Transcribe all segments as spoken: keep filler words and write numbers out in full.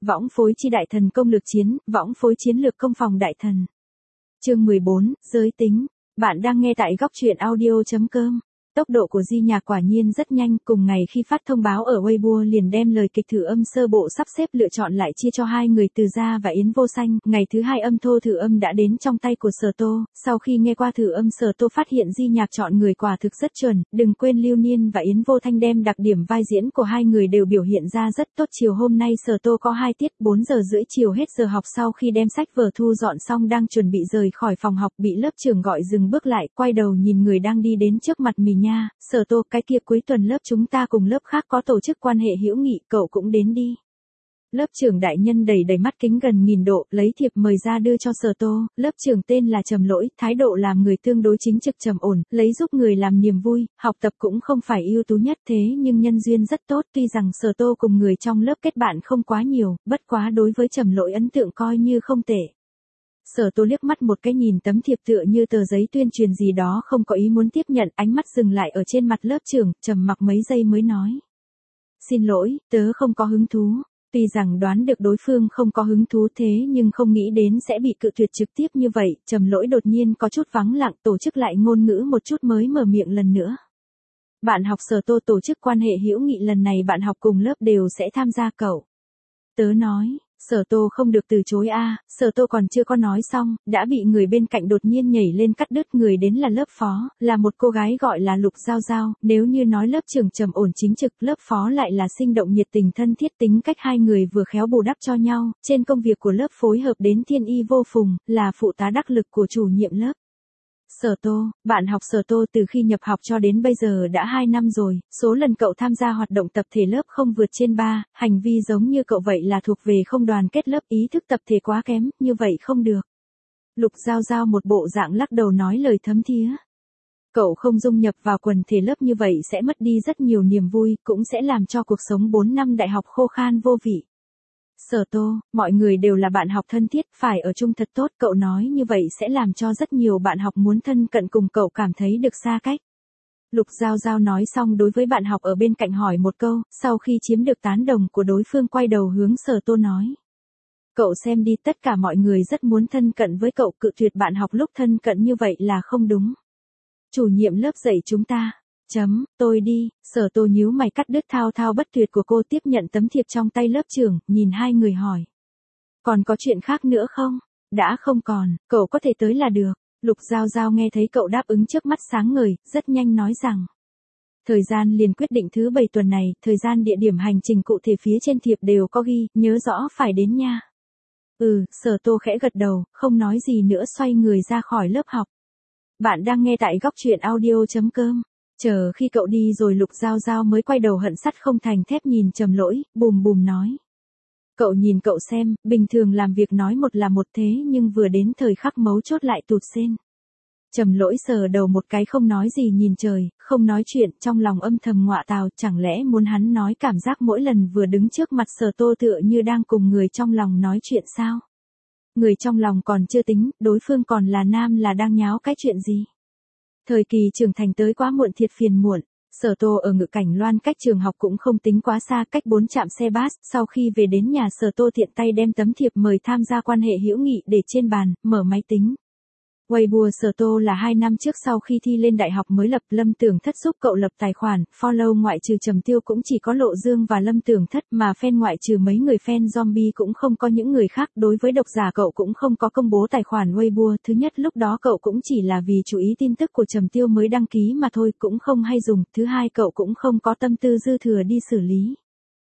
võng phối chi đại thần công lược chiến, võng phối chiến lược công phòng đại thần. Chương mười bốn, giới tính. Bạn đang nghe tại góc truyện audio chấm com. Tốc độ của Di Nhạc quả nhiên rất nhanh, cùng ngày khi phát thông báo ở Weibo liền đem lời kịch thử âm sơ bộ sắp xếp lựa chọn lại chia cho hai người Từ Gia và Yến Vô Xanh. Ngày thứ hai âm thô thử âm đã đến trong tay của Sở Tô, sau khi nghe qua thử âm Sở Tô phát hiện Di Nhạc chọn người quả thực rất chuẩn, đừng quên Lưu Niên và Yến Vô Thanh đem đặc điểm vai diễn của hai người đều biểu hiện ra rất tốt. Chiều hôm nay Sở Tô có hai tiết, bốn giờ rưỡi chiều hết giờ học, sau khi đem sách vở thu dọn xong đang chuẩn bị rời khỏi phòng học bị lớp trưởng gọi dừng bước lại, quay đầu nhìn người đang đi đến trước mặt mình nha. Sở Tô, cái kia cuối tuần lớp chúng ta cùng lớp khác có tổ chức quan hệ hữu nghị, cậu cũng đến đi. Lớp trưởng đại nhân đẩy đẩy mắt kính gần nghìn độ, lấy thiệp mời ra đưa cho Sở Tô. Lớp trưởng tên là Trầm Lỗi, thái độ làm người tương đối chính trực trầm ổn, lấy giúp người làm niềm vui, học tập cũng không phải ưu tú nhất thế nhưng nhân duyên rất tốt. Tuy rằng Sở Tô cùng người trong lớp kết bạn không quá nhiều, bất quá đối với Trầm Lỗi ấn tượng coi như không tệ. Sở Tô liếc mắt một cái nhìn tấm thiệp tựa như tờ giấy tuyên truyền gì đó không có ý muốn tiếp nhận, ánh mắt dừng lại ở trên mặt lớp trưởng, trầm mặc mấy giây mới nói. Xin lỗi, tớ không có hứng thú. Tuy rằng đoán được đối phương không có hứng thú thế nhưng không nghĩ đến sẽ bị cự tuyệt trực tiếp như vậy, Trầm Lỗi đột nhiên có chút vắng lặng, tổ chức lại ngôn ngữ một chút mới mở miệng lần nữa. Bạn học Sở Tô, tổ chức quan hệ hữu nghị lần này bạn học cùng lớp đều sẽ tham gia cậu. Tớ nói. Sở Tô không được từ chối a. À, Sở Tô còn chưa có nói xong, đã bị người bên cạnh đột nhiên nhảy lên cắt đứt. Người đến là lớp phó, là một cô gái gọi là Lục Giao Giao. Nếu như nói lớp trưởng trầm ổn chính trực, lớp phó lại là sinh động nhiệt tình thân thiết, tính cách hai người vừa khéo bù đắp cho nhau. Trên công việc của lớp phối hợp đến thiên y vô phùng, là phụ tá đắc lực của chủ nhiệm lớp. Sở Tô, bạn học Sở Tô từ khi nhập học cho đến bây giờ đã hai năm rồi, số lần cậu tham gia hoạt động tập thể lớp không vượt trên ba, hành vi giống như cậu vậy là thuộc về không đoàn kết lớp, ý thức tập thể quá kém, như vậy không được. Lục Giao Giao một bộ dạng lắc đầu nói lời thấm thía. Cậu không dung nhập vào quần thể lớp như vậy sẽ mất đi rất nhiều niềm vui, cũng sẽ làm cho cuộc sống bốn năm đại học khô khan vô vị. Sở Tô, mọi người đều là bạn học thân thiết, phải ở chung thật tốt, cậu nói như vậy sẽ làm cho rất nhiều bạn học muốn thân cận cùng cậu cảm thấy được xa cách. Lục Giao Giao nói xong đối với bạn học ở bên cạnh hỏi một câu, sau khi chiếm được tán đồng của đối phương quay đầu hướng Sở Tô nói. Cậu xem đi, tất cả mọi người rất muốn thân cận với cậu, cự tuyệt bạn học lúc thân cận như vậy là không đúng. Chủ nhiệm lớp dạy chúng ta. Chấm, tôi đi. Sở Tô nhíu mày cắt đứt thao thao bất tuyệt của cô, tiếp nhận tấm thiệp trong tay lớp trưởng, nhìn hai người hỏi. Còn có chuyện khác nữa không? Đã không còn, cậu có thể tới là được. Lục Giao Giao nghe thấy cậu đáp ứng trước mắt sáng ngời, rất nhanh nói rằng. Thời gian liền quyết định thứ bảy tuần này, thời gian địa điểm hành trình cụ thể phía trên thiệp đều có ghi, nhớ rõ phải đến nha. Ừ, Sở Tô khẽ gật đầu, không nói gì nữa xoay người ra khỏi lớp học. Bạn đang nghe tại góc truyện audio chấm com. Chờ khi cậu đi rồi Lục Giao Giao mới quay đầu hận sắt không thành thép nhìn Trầm Lỗi, bùm bùm nói. Cậu nhìn cậu xem, bình thường làm việc nói một là một thế nhưng vừa đến thời khắc mấu chốt lại tụt sên. Trầm Lỗi sờ đầu một cái không nói gì nhìn trời, không nói chuyện, trong lòng âm thầm ngọa tào, chẳng lẽ muốn hắn nói cảm giác mỗi lần vừa đứng trước mặt Sở Tô tựa như đang cùng người trong lòng nói chuyện sao? Người trong lòng còn chưa tính, đối phương còn là nam là đang nháo cái chuyện gì? Thời kỳ trưởng thành tới quá muộn thiệt phiền muộn, Sở Tô ở Ngự Cảnh Loan cách trường học cũng không tính quá xa, cách bốn trạm xe bus, sau khi về đến nhà Sở Tô tiện tay đem tấm thiệp mời tham gia quan hệ hữu nghị để trên bàn, mở máy tính. Weibo Sở Tô là hai năm trước sau khi thi lên đại học mới lập, Lâm Tưởng Thất giúp cậu lập tài khoản, follow ngoại trừ Trầm Tiêu cũng chỉ có Lộ Dương và Lâm Tưởng Thất, mà fan ngoại trừ mấy người fan zombie cũng không có những người khác, đối với độc giả cậu cũng không có công bố tài khoản Weibo, thứ nhất lúc đó cậu cũng chỉ là vì chú ý tin tức của Trầm Tiêu mới đăng ký mà thôi, cũng không hay dùng, thứ hai cậu cũng không có tâm tư dư thừa đi xử lý.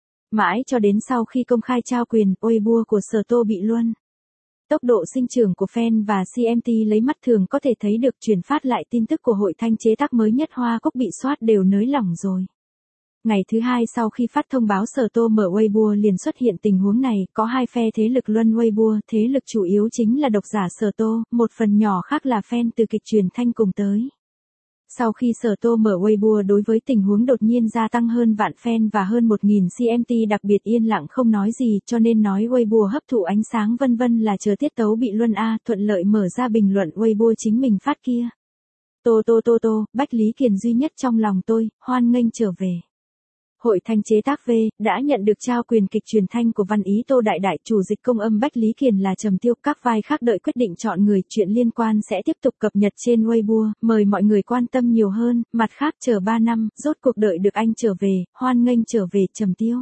Mãi cho đến sau khi công khai trao quyền, Weibo của Sở Tô bị luân. Tốc độ sinh trưởng của fan và xê em tê lấy mắt thường có thể thấy được, truyền phát lại tin tức của hội thanh chế tác mới nhất Hoa Cúc bị soát đều nới lỏng rồi. Ngày thứ hai sau khi phát thông báo Sở Tô mở Weibo liền xuất hiện tình huống này, có hai phe thế lực luân Weibo, thế lực chủ yếu chính là độc giả Sở Tô, một phần nhỏ khác là fan từ kịch truyền thanh cùng tới. Sau khi Sở Tô mở Weibo đối với tình huống đột nhiên gia tăng hơn vạn fan và hơn một nghìn xê em tê đặc biệt yên lặng không nói gì, cho nên nói Weibo hấp thụ ánh sáng vân vân là chờ tiết tấu bị luân a, thuận lợi mở ra bình luận Weibo chính mình phát kia. Tô tô tô tô, Bách Lý Kiền duy nhất trong lòng tôi, hoan nghênh trở về. Hội Thanh chế tác V, đã nhận được trao quyền kịch truyền thanh của văn ý Tô Đại Đại, chủ dịch công âm Bách Lý Kiền là Trầm Tiêu, các vai khác đợi quyết định chọn người, chuyện liên quan sẽ tiếp tục cập nhật trên Weibo, mời mọi người quan tâm nhiều hơn, mặt khác chờ ba năm, rốt cuộc đợi được anh trở về, hoan nghênh trở về, Trầm Tiêu.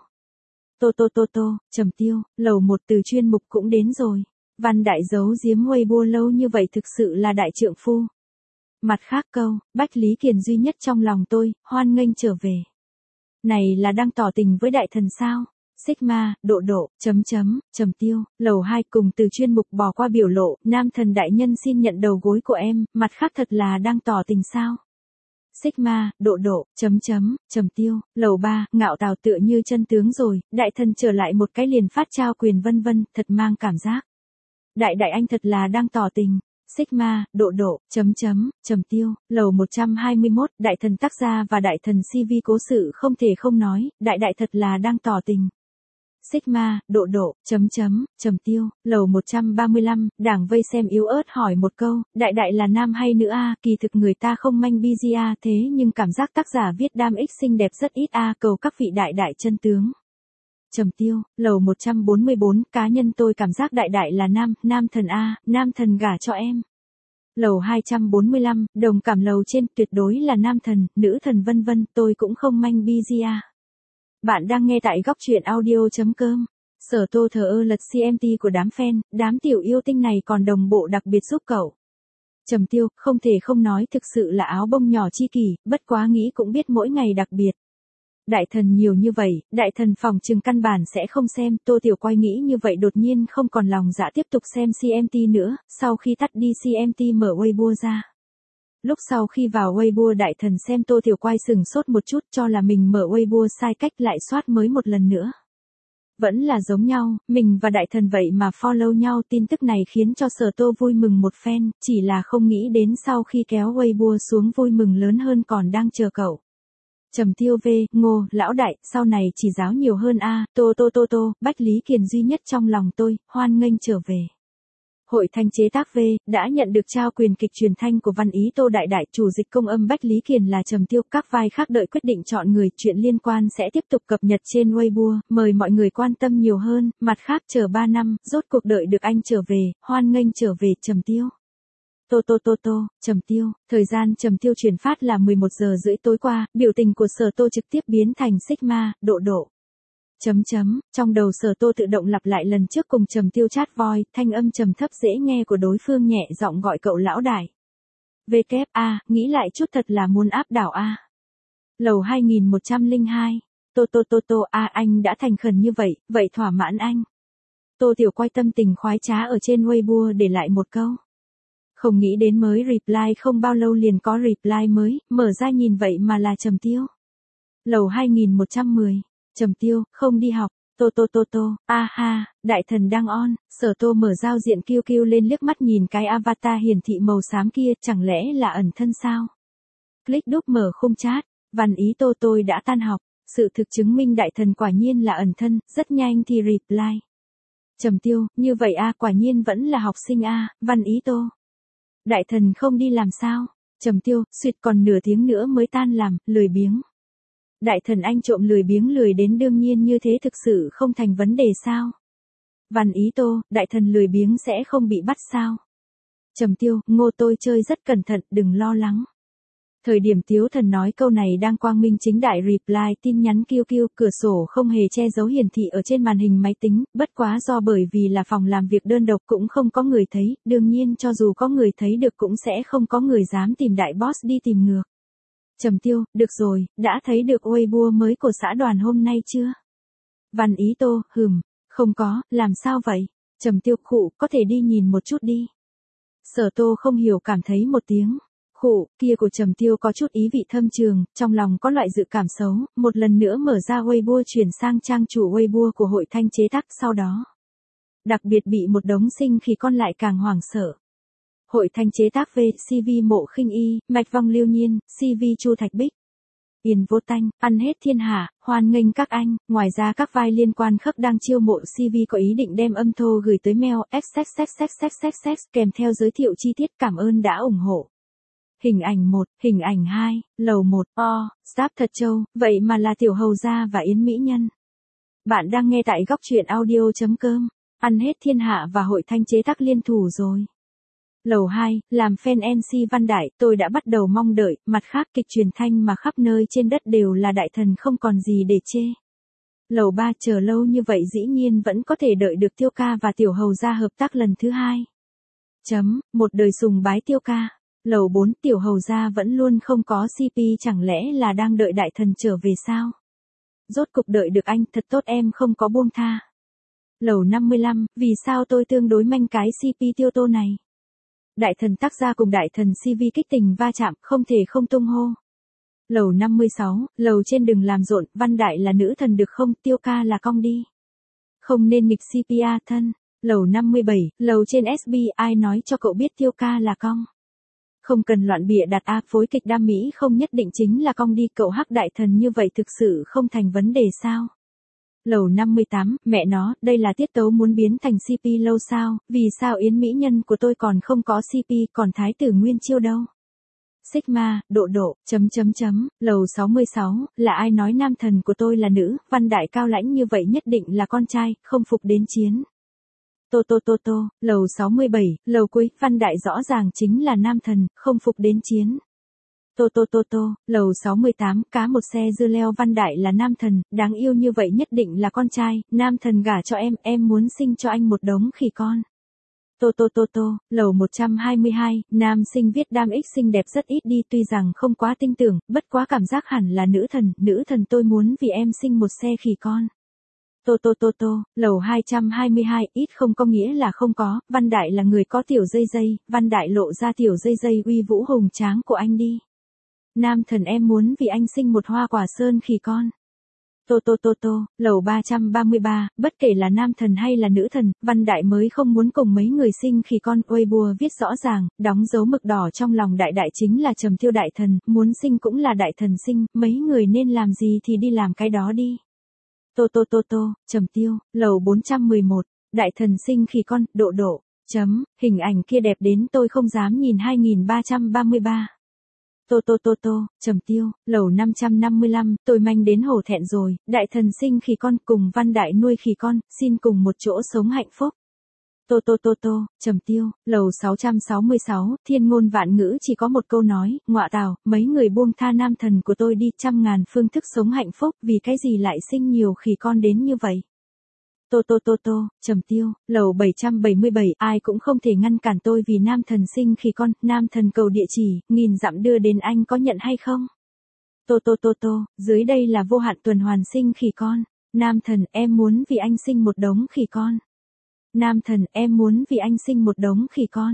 Tô tô tô tô, Trầm Tiêu, lầu một từ chuyên mục cũng đến rồi. Văn Đại giấu giếm Weibo lâu như vậy thực sự là đại trượng phu. Mặt khác câu, Bách Lý Kiền duy nhất trong lòng tôi, hoan nghênh trở về. Này là đang tỏ tình với đại thần sao? Sigma, độ độ, chấm chấm, Trầm Tiêu, lầu hai cùng từ chuyên mục bỏ qua biểu lộ, nam thần đại nhân xin nhận đầu gối của em, mặt khác thật là đang tỏ tình sao? Sigma, độ độ, chấm chấm, Trầm Tiêu, lầu ba, ngạo tào tựa như chân tướng rồi, đại thần trở lại một cái liền phát trao quyền vân vân, thật mang cảm giác. Đại đại anh thật là đang tỏ tình. Sigma, độ độ, chấm chấm, Trầm Tiêu, lầu một trăm hai mươi mốt, đại thần tác gia và đại thần xê vê cố sự không thể không nói, đại đại thật là đang tỏ tình. Sigma, độ độ, chấm chấm, Trầm Tiêu, lầu một trăm ba mươi lăm, đảng vây xem yếu ớt hỏi một câu, đại đại là nam hay nữ a? Kỳ thực người ta không manh bi di a, thế nhưng cảm giác tác giả viết đam ích xinh đẹp rất ít a, cầu các vị đại đại chân tướng. Trầm Tiêu, lầu một trăm bốn mươi bốn, cá nhân tôi cảm giác đại đại là nam, nam thần a, nam thần gả cho em. Lầu hai trăm bốn mươi lăm, đồng cảm lầu trên, tuyệt đối là nam thần, nữ thần vân vân, tôi cũng không manh bi di a. Bạn đang nghe tại góc truyện audio.com. Sở Tô thờ ơ lật xê em tê của đám fan, đám tiểu yêu tinh này còn đồng bộ đặc biệt giúp cậu. Trầm Tiêu, không thể không nói thực sự là áo bông nhỏ chi kỷ, bất quá nghĩ cũng biết mỗi ngày đặc biệt. Đại thần nhiều như vậy, đại thần phòng trừng căn bản sẽ không xem, Tô Tiểu Quay nghĩ như vậy đột nhiên không còn lòng dạ tiếp tục xem xê em tê nữa, sau khi tắt đi xê em tê mở Weibo ra. Lúc sau khi vào Weibo đại thần xem Tô Tiểu Quay sừng sốt một chút cho là mình mở Weibo sai cách lại soát mới một lần nữa. Vẫn là giống nhau, mình và đại thần vậy mà follow nhau, tin tức này khiến cho Sở Tô vui mừng một phen, chỉ là không nghĩ đến sau khi kéo Weibo xuống vui mừng lớn hơn còn đang chờ cậu. Trầm Tiêu V, Ngô, lão đại, sau này chỉ giáo nhiều hơn a, Tô Tô Tô Tô, Bách Lý Kiền duy nhất trong lòng tôi, hoan nghênh trở về. Hội Thanh chế tác V, đã nhận được trao quyền kịch truyền thanh của văn ý Tô Đại Đại, chủ dịch công âm Bách Lý Kiền là Trầm Tiêu, các vai khác đợi quyết định chọn người, chuyện liên quan sẽ tiếp tục cập nhật trên Weibo, mời mọi người quan tâm nhiều hơn, mặt khác chờ ba năm, rốt cuộc đợi được anh trở về, hoan nghênh trở về, Trầm Tiêu. Tô Tô Tô Tô, Trầm Tiêu, thời gian Trầm Tiêu truyền phát là mười một giờ rưỡi tối qua, biểu tình của Sở Tô trực tiếp biến thành Sigma, độ độ. Chấm chấm, trong đầu Sở Tô tự động lặp lại lần trước cùng Trầm Tiêu chat voice, thanh âm trầm thấp dễ nghe của đối phương nhẹ giọng gọi cậu lão đại. vê kép a, nghĩ lại chút thật là muốn áp đảo a. Lầu hai nghìn một trăm lẻ hai, Tô Tô Tô Tô a, anh đã thành khẩn như vậy, vậy thỏa mãn anh. Tô Tiểu Quay tâm tình khoái trá ở trên Weibo để lại một câu. Không nghĩ đến mới reply không bao lâu liền có reply mới, mở ra nhìn vậy mà là Trầm Tiêu. Lầu hai nghìn một trăm mười, Trầm Tiêu, không đi học, Tô Tô Tô Tô, a ha, đại thần đang on, Sở Tô mở giao diện Q Q lên liếc mắt nhìn cái avatar hiển thị màu xám kia, chẳng lẽ là ẩn thân sao? Click đúp mở khung chat, văn ý Tô tôi đã tan học, sự thực chứng minh đại thần quả nhiên là ẩn thân, rất nhanh thì reply. Trầm Tiêu, như vậy a, quả nhiên vẫn là học sinh a, văn ý Tô. Đại thần không đi làm sao? Trầm Tiêu, suýt còn nửa tiếng nữa mới tan làm, lười biếng. Đại thần anh trộm lười biếng lười đến đương nhiên như thế thực sự không thành vấn đề sao? Văn ý Tô, đại thần lười biếng sẽ không bị bắt sao? Trầm Tiêu, Ngô tôi chơi rất cẩn thận, đừng lo lắng. Thời điểm Tiếu Thần nói câu này đang quang minh chính đại reply tin nhắn Q Q, cửa sổ không hề che giấu hiển thị ở trên màn hình máy tính, bất quá do bởi vì là phòng làm việc đơn độc cũng không có người thấy, đương nhiên cho dù có người thấy được cũng sẽ không có người dám tìm đại boss đi tìm ngược. Trầm Tiêu, được rồi, đã thấy được Weibo mới của xã đoàn hôm nay chưa? Văn ý Tô, hừm, không có, làm sao vậy? Trầm Tiêu, khụ, có thể đi nhìn một chút đi. Sở Tô không hiểu cảm thấy một tiếng. Khụ, kia của Trầm Tiêu có chút ý vị thâm trường, trong lòng có loại dự cảm xấu, một lần nữa mở ra Weibo chuyển sang trang chủ Weibo của Hội Thanh chế tác sau đó. Đặc biệt bị một đống sinh khi con lại càng hoảng sợ. Hội Thanh chế tác về xê vê Mộ Khinh Y, Mạch Vong Liêu Nhiên, xê vê Chu Thạch Bích. Yên Vô Tanh, ăn hết thiên hạ, hoan nghênh các anh, ngoài ra các vai liên quan khắc đang chiêu mộ xê vê có ý định đem âm thô gửi tới mail xxxxxxxx kèm theo giới thiệu chi tiết, cảm ơn đã ủng hộ. Hình ảnh một, hình ảnh hai, lầu một, o, Sáp thật trâu, vậy mà là Tiểu Hầu Gia và Yến Mỹ Nhân. Bạn đang nghe tại góc truyện audio.com, ăn hết thiên hạ và hội thanh chế tác liên thủ rồi. Lầu hai, làm fan en xê Văn Đại, tôi đã bắt đầu mong đợi, mặt khác kịch truyền thanh mà khắp nơi trên đất đều là đại thần không còn gì để chê. Lầu ba, chờ lâu như vậy dĩ nhiên vẫn có thể đợi được Tiêu Ca và Tiểu Hầu Gia hợp tác lần thứ hai. Chấm, một đời sùng bái Tiêu Ca. Lầu bốn, Tiểu Hầu Gia vẫn luôn không có xê pê, chẳng lẽ là đang đợi đại thần trở về sao? Rốt cục đợi được anh, thật tốt, em không có buông tha. Lầu năm mươi lăm, vì sao tôi tương đối manh cái xê pê Tiêu Tô này? Đại thần tác gia cùng đại thần xê vê kích tình va chạm, không thể không tung hô. Lầu năm mươi sáu, lầu trên đừng làm rộn, Văn Đại là nữ thần được không, Tiêu Ca là cong đi. Không nên nghịch xê pê a thân. Lầu năm mươi bảy, lầu trên ét bê, ai nói cho cậu biết Tiêu Ca là cong? Không cần loạn bịa đặt a, phối kịch đam mỹ không nhất định chính là cong đi, cậu hắc đại thần như vậy thực sự không thành vấn đề sao? Lầu năm mươi tám, mẹ nó, đây là tiết tấu muốn biến thành xê pê lâu sao, vì sao Yến Mỹ Nhân của tôi còn không có xê pê, còn Thái tử Nguyên Chiêu đâu? Sigma, độ độ, chấm chấm chấm, lầu sáu mươi sáu, là ai nói nam thần của tôi là nữ, Văn Đại cao lãnh như vậy nhất định là con trai, không phục đến chiến. Tô tô tô tô, lầu sáu mươi bảy, lầu cuối, Văn Đại rõ ràng chính là nam thần, không phục đến chiến. Tô tô tô tô, lầu sáu mươi tám, cá một xe dưa leo, Văn Đại là nam thần, đáng yêu như vậy nhất định là con trai, nam thần gả cho em, em muốn sinh cho anh một đống khỉ con. Tô tô tô tô, lầu một trăm hai mươi hai, nam sinh viết đam ích xinh đẹp rất ít đi, tuy rằng không quá tin tưởng, bất quá cảm giác hẳn là nữ thần, nữ thần tôi muốn vì em sinh một xe khỉ con. Tô tô tô tô, lầu hai trăm hai mươi hai, ít không có nghĩa là không có, Văn Đại là người có tiểu dây dây, Văn Đại lộ ra tiểu dây dây uy vũ hùng tráng của anh đi. Nam thần em muốn vì anh sinh một hoa quả sơn khỉ con. Tô tô tô tô, lầu ba trăm ba mươi ba, bất kể là nam thần hay là nữ thần, Văn Đại mới không muốn cùng mấy người sinh khỉ con, Weibo viết rõ ràng, đóng dấu mực đỏ trong lòng đại đại chính là Trầm Tiêu đại thần, muốn sinh cũng là đại thần sinh, mấy người nên làm gì thì đi làm cái đó đi. Tô tô tô tô, Trầm Tiêu, lầu bốn trăm mười một, đại thần sinh khỉ con, độ độ, chấm, hình ảnh kia đẹp đến tôi không dám nhìn hai nghìn ba trăm ba mươi ba. Tô tô tô tô, Trầm Tiêu, lầu năm trăm năm mươi lăm, tôi manh đến hổ thẹn rồi, đại thần sinh khỉ con cùng Văn Đại nuôi khỉ con, xin cùng một chỗ sống hạnh phúc. Tô tô tô tô, Trầm Tiêu, lầu sáu trăm sáu mươi sáu, thiên ngôn vạn ngữ chỉ có một câu nói, ngọa tào, mấy người buông tha nam thần của tôi đi, trăm ngàn phương thức sống hạnh phúc, vì cái gì lại sinh nhiều khỉ con đến như vậy. Tô tô tô tô, Trầm Tiêu, lầu bảy trăm bảy mươi bảy, ai cũng không thể ngăn cản tôi vì nam thần sinh khỉ con, nam thần cầu địa chỉ, nghìn dặm đưa đến anh có nhận hay không? Tô tô tô tô, dưới đây là vô hạn tuần hoàn sinh khỉ con, nam thần em muốn vì anh sinh một đống khỉ con. Nam thần em muốn vì anh sinh một đống khỉ con.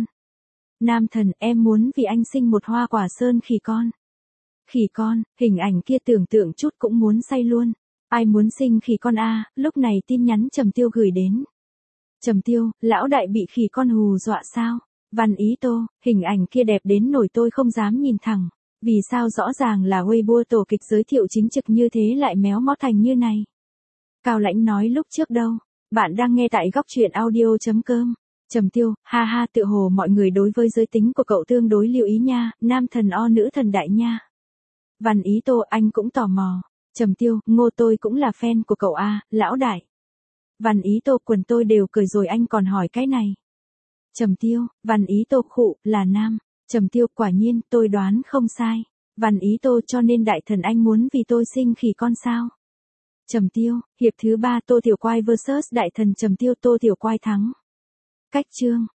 Nam thần em muốn vì anh sinh một hoa quả sơn khỉ con. Khỉ con, hình ảnh kia tưởng tượng chút cũng muốn say luôn. Ai muốn sinh khỉ con a? Lúc này tin nhắn Trầm Tiêu gửi đến. Trầm Tiêu, lão đại bị khỉ con hù dọa sao? Văn Ý Tô, hình ảnh kia đẹp đến nổi tôi không dám nhìn thẳng. Vì sao rõ ràng là Weibo tổ kịch giới thiệu chính trực như thế lại méo mó thành như này? Cao Lãnh nói lúc trước đâu? Bạn đang nghe tại góc truyện audio.com. Trầm Tiêu, ha ha, tự hồ mọi người đối với giới tính của cậu tương đối lưu ý nha, nam thần o nữ thần đại nha. Văn Ý Tô, anh cũng tò mò. Trầm Tiêu, ngô tôi cũng là fan của cậu a, lão đại. Văn Ý Tô, quần tôi đều cởi rồi anh còn hỏi cái này. Trầm Tiêu, Văn Ý Tô, khụ, là nam. Trầm Tiêu, quả nhiên, tôi đoán không sai. Văn Ý Tô, cho nên đại thần anh muốn vì tôi sinh khỉ con sao? Trầm Tiêu, hiệp thứ ba Tô Tiểu Quai versus đại thần Trầm Tiêu, Tô Tiểu Quai thắng. Cách chương.